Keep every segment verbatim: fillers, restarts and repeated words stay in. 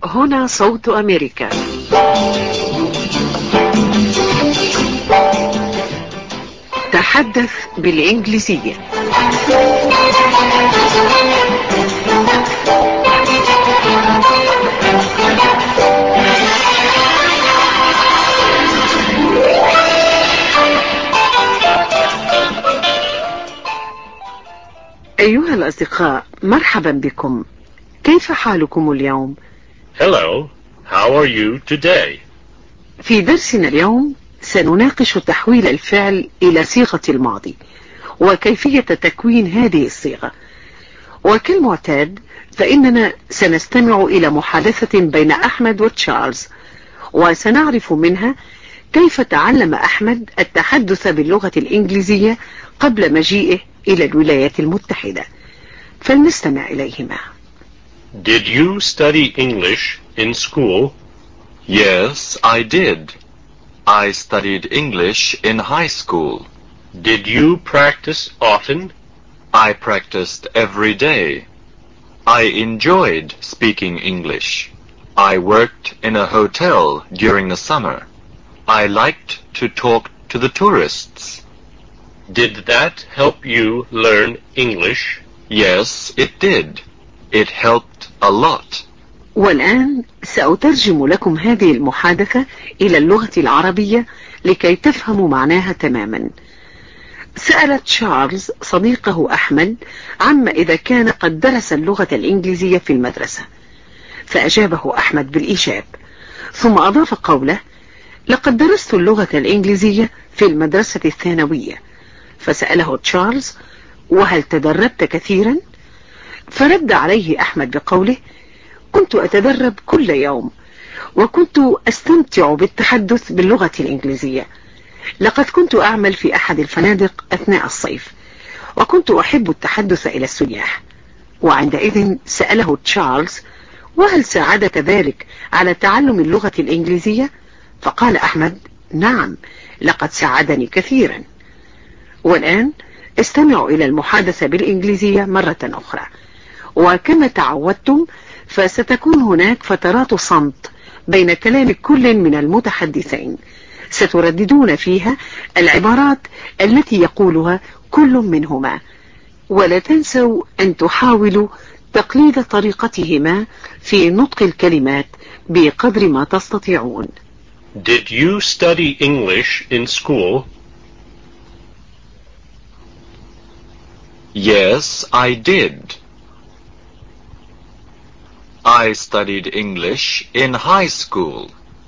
هنا صوت أمريكا. تحدث بالإنجليزية. أيها الأصدقاء، مرحبا بكم. كيف حالكم اليوم؟ Hello, how are you today? في درسنا اليوم سنناقش تحويل الفعل إلى صيغة الماضي وكيفية تكوين هذه الصيغة. وكالمعتاد فإننا سنستمع إلى محادثة بين أحمد وتشارلز، وسنعرف منها كيف تعلم أحمد التحدث باللغة الإنجليزية قبل مجيئه إلى الولايات المتحدة. فلنستمع إليهما. Did you study English in school? Yes, I did. I studied English in high school. Did you practice often? I practiced every day. I enjoyed speaking English. I worked in a hotel during the summer. I liked to talk to the tourists. Did that help you learn English? Yes, it did. It helped a lot. والآن سأترجم لكم هذه المحادثة إلى اللغة العربية لكي تفهموا معناها تماما. سأل تشارلز صديقه أحمد عما إذا كان قد درس اللغة الإنجليزية في المدرسة، فأجابه أحمد بالإيجاب، ثم أضاف قوله: لقد درست اللغة الإنجليزية في المدرسة الثانوية. فسأله تشارلز: وهل تدربت كثيرا؟ فرد عليه أحمد بقوله: كنت أتدرب كل يوم، وكنت أستمتع بالتحدث باللغة الإنجليزية. لقد كنت أعمل في أحد الفنادق أثناء الصيف، وكنت أحب التحدث إلى السياح. وعندئذ سأله تشارلز: وهل ساعدك ذلك على تعلم اللغة الإنجليزية؟ فقال أحمد: نعم، لقد ساعدني كثيرا. والآن استمعوا إلى المحادثة بالإنجليزية مرة أخرى، وكما تعودتم فستكون هناك فترات صمت بين كلام كل من المتحدثين، سترددون فيها العبارات التي يقولها كل منهما، ولا تنسوا أن تحاولوا تقليد طريقتهما في نطق الكلمات بقدر ما تستطيعون. Did you study English in school? Yes, I did. I studied English in high school.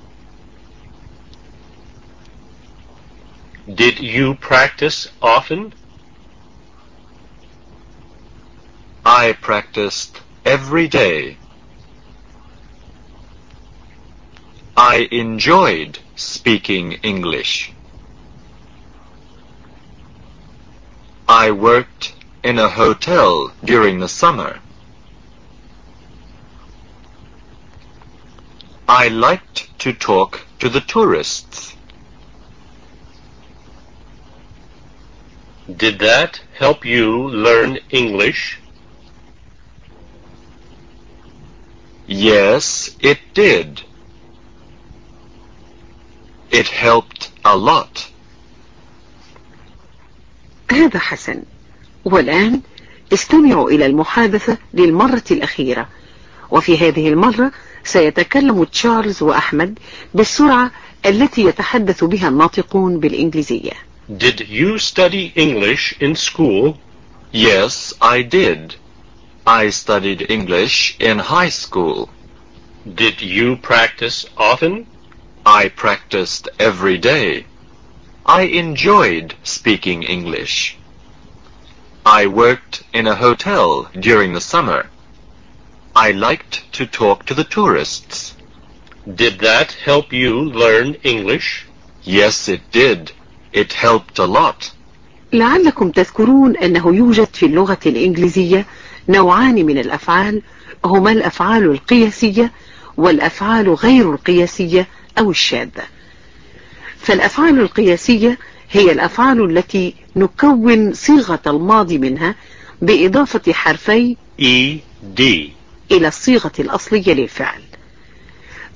Did you practice often? I practiced every day. I enjoyed speaking English. I worked in a hotel during the summer. I liked to talk to the tourists. Did that help you learn English? Yes, it did. It helped a lot. هذا حسن. والآن استمعوا إلى المحادثة للمرة الأخيرة، وفي هذه المرة سيتكلم تشارلز وأحمد بالسرعة التي يتحدث بها الناطقون بالإنجليزية. Did you study English in school? Yes, I did. I studied English in high school. Did you practice often? I practiced every day. I enjoyed speaking English. I worked in a hotel during the summer. I liked to talk to the tourists. Did that help you learn English? Yes, it did. It helped a lot. لعلكم تذكرون أنه يوجد في اللغة الإنجليزية نوعان من الأفعال، هما الأفعال القياسية والأفعال غير القياسية أو الشاذة. فالأفعال القياسية هي الأفعال التي نكون صيغة الماضي منها بإضافة حرفي ed إلى الصيغة الأصلية للفعل.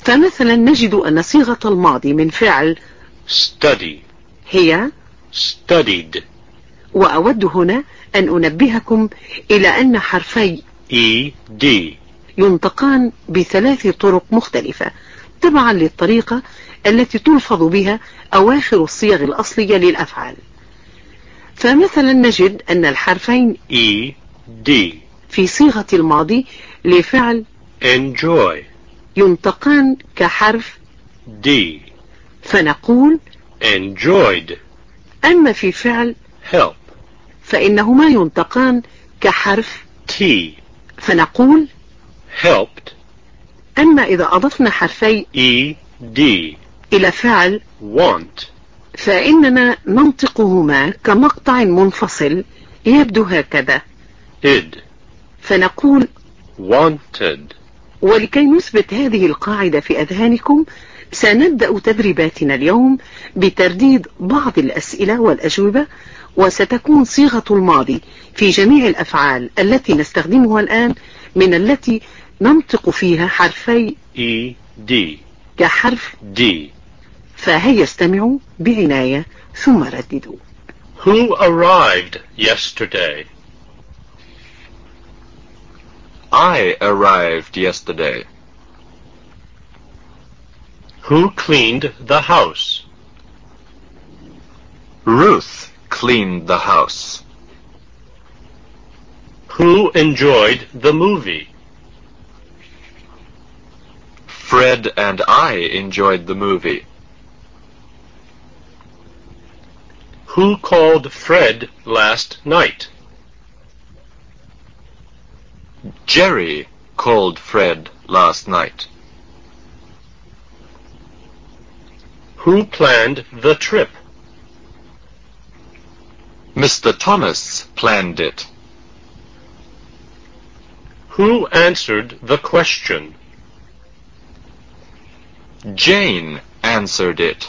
فمثلا نجد أن صيغة الماضي من فعل study هي studied. وأود هنا أن أنبهكم إلى أن حرفي E D ينطقان بثلاث طرق مختلفة تبعا للطريقة التي تلفظ بها أواخر الصيغ الأصلية للأفعال. فمثلا نجد أن الحرفين E D في صيغة الماضي لفعل enjoy ينطقان كحرف D فنقول enjoyed. أما في فعل help فإنهما ينطقان كحرف T فنقول helped. أما إذا أضفنا حرفي E D إلى فعل want فإننا ننطقهما كمقطع منفصل يبدو هكذا id فنقول wanted. ولكي نثبت هذه القاعدة في أذهانكم سنبدأ تدريباتنا اليوم بترديد بعض الأسئلة والأجوبة، وستكون صيغة الماضي في جميع الأفعال التي نستخدمها الآن من التي ننطق فيها حرفي E D كحرف D. فهيا استمعوا بعناية ثم رددوا. Who arrived yesterday? I arrived yesterday. Who cleaned the house? Ruth cleaned the house. Who enjoyed the movie? Fred and I enjoyed the movie. Who called Fred last night? Jerry called Fred last night. Who planned the trip? Mister Thomas planned it. Who answered the question? Jane answered it.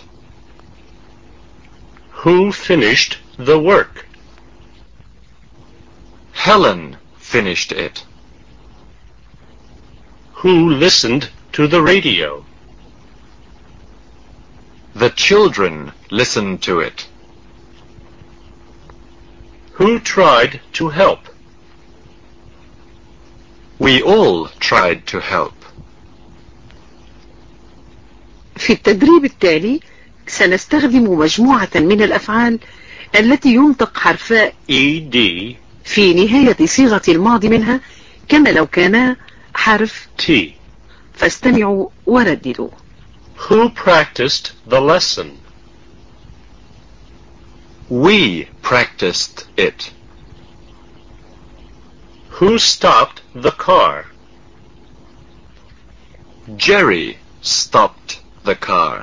Who finished the work? Helen finished it. Who listened to the radio? The children listened to it. Who tried to help? We all tried to help. في التدريب التالي سنستخدم مجموعة من الأفعال التي ينطق حرفاء E D في نهاية صيغة الماضي منها كما لو كانا حرف T. فاستمعوا ورددوا. Who practiced the lesson? We practiced it. Who stopped the car? Jerry stopped the car.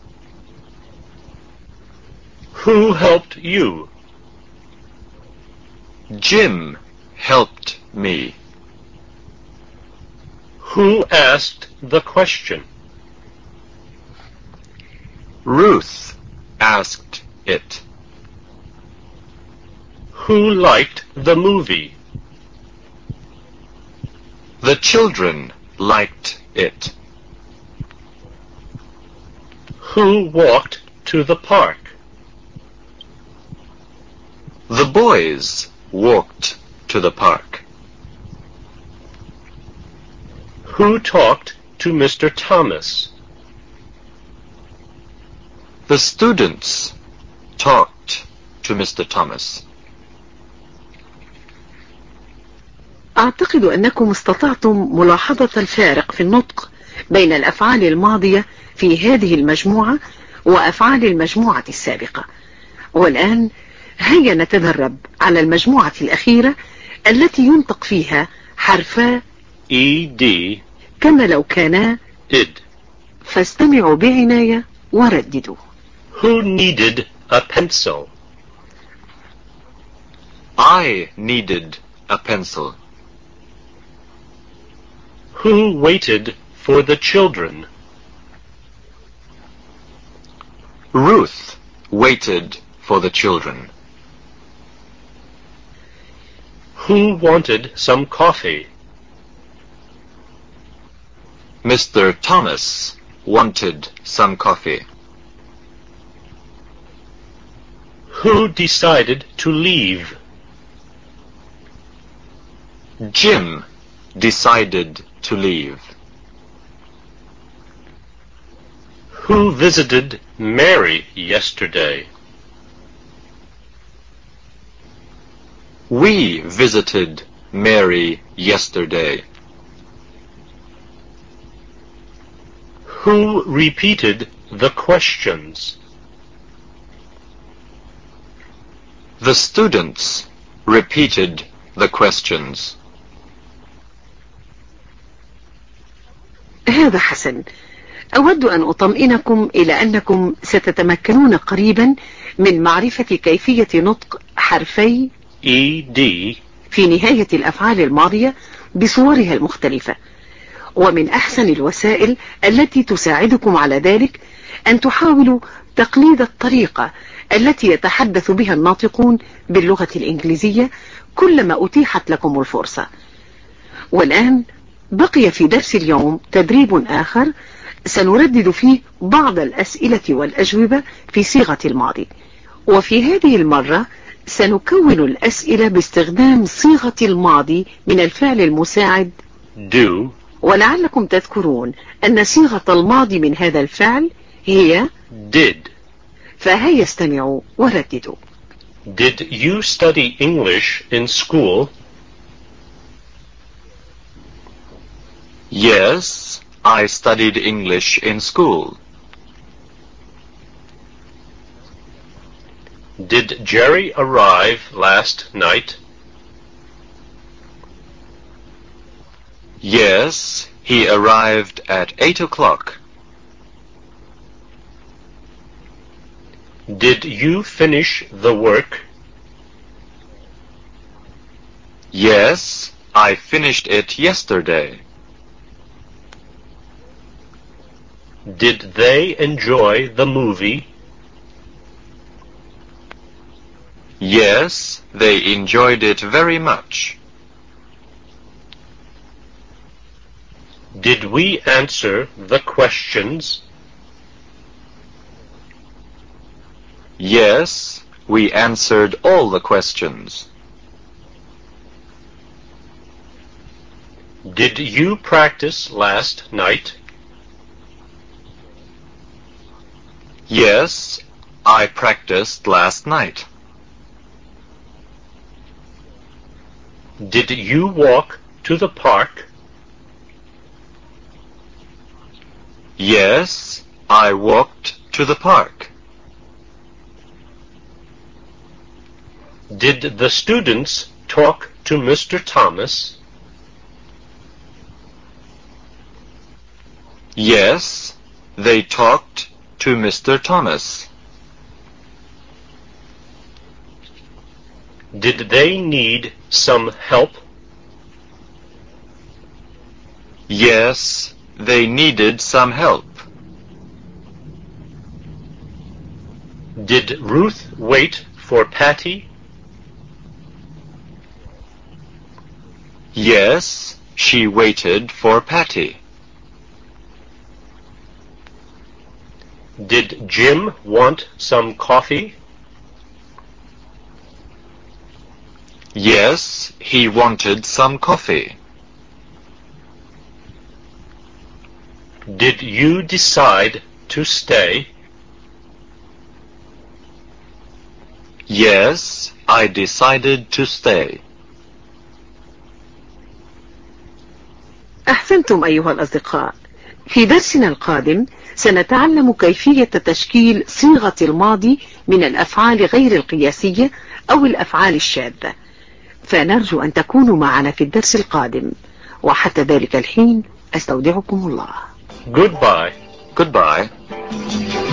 Who helped you? Jim helped me. Who asked the question? Ruth asked it. Who liked the movie? The children liked it. Who walked to the park? The boys walked to the park. Who talked to Mister Thomas? The students talked to Mister Thomas. أعتقد أنكم استطعتم ملاحظة الفارق في النطق بين الأفعال الماضية في هذه المجموعة وأفعال المجموعة السابقة. والآن هيا نتدرب على المجموعة الأخيرة التي ينطق فيها حرفا E D كما لو كانا id. فاستمعوا بعناية ورددوا. Who needed a pencil? I needed a pencil. Who waited for the children? Ruth waited for the children. Who wanted some coffee? Mister Thomas wanted some coffee. Who decided to leave? Jim decided to leave. Who visited Mary yesterday? We visited Mary yesterday. Who repeated the questions? The students repeated the questions. هذا حسن. أود أن أطمئنكم إلى أنكم ستتمكنون قريبا من معرفة كيفية نطق حرفي E D في نهاية الأفعال الماضية بصورها المختلفة. ومن أحسن الوسائل التي تساعدكم على ذلك أن تحاولوا تقليد الطريقة التي يتحدث بها الناطقون باللغة الإنجليزية كلما أتيحت لكم الفرصة. والآن بقي في درس اليوم تدريب آخر سنردد فيه بعض الأسئلة والأجوبة في صيغة الماضي، وفي هذه المرة سنكون الأسئلة باستخدام صيغة الماضي من الفعل المساعد do. ولعلكم تذكرون أن صيغة الماضي من هذا الفعل هي did. فهيا استمعوا ورددوا. Did you study English in school? Yes, I studied English in school. Did Jerry arrive last night? Yes, he arrived at eight o'clock. Did you finish the work? Yes, I finished it yesterday. Did they enjoy the movie? Yes, they enjoyed it very much. Did we answer the questions? Yes, we answered all the questions. Did you practice last night? Yes, I practiced last night. Did you walk to the park? Yes, I walked to the park. Did the students talk to Mister Thomas? Yes, they talked to Mister Thomas. Did they need some help? Yes, they needed some help. Did Ruth wait for Patty? Yes, she waited for Patty. Did Jim want some coffee? Yes, he wanted some coffee. Did you decide to stay? Yes, I decided to stay. أحسنتم أيها الأصدقاء. في درسنا القادم سنتعلم كيفية تشكيل صيغة الماضي من الأفعال غير القياسية أو الأفعال الشاذة، فنرجو أن تكونوا معنا في الدرس القادم، وحتى ذلك الحين أستودعكم الله. Goodbye. Goodbye.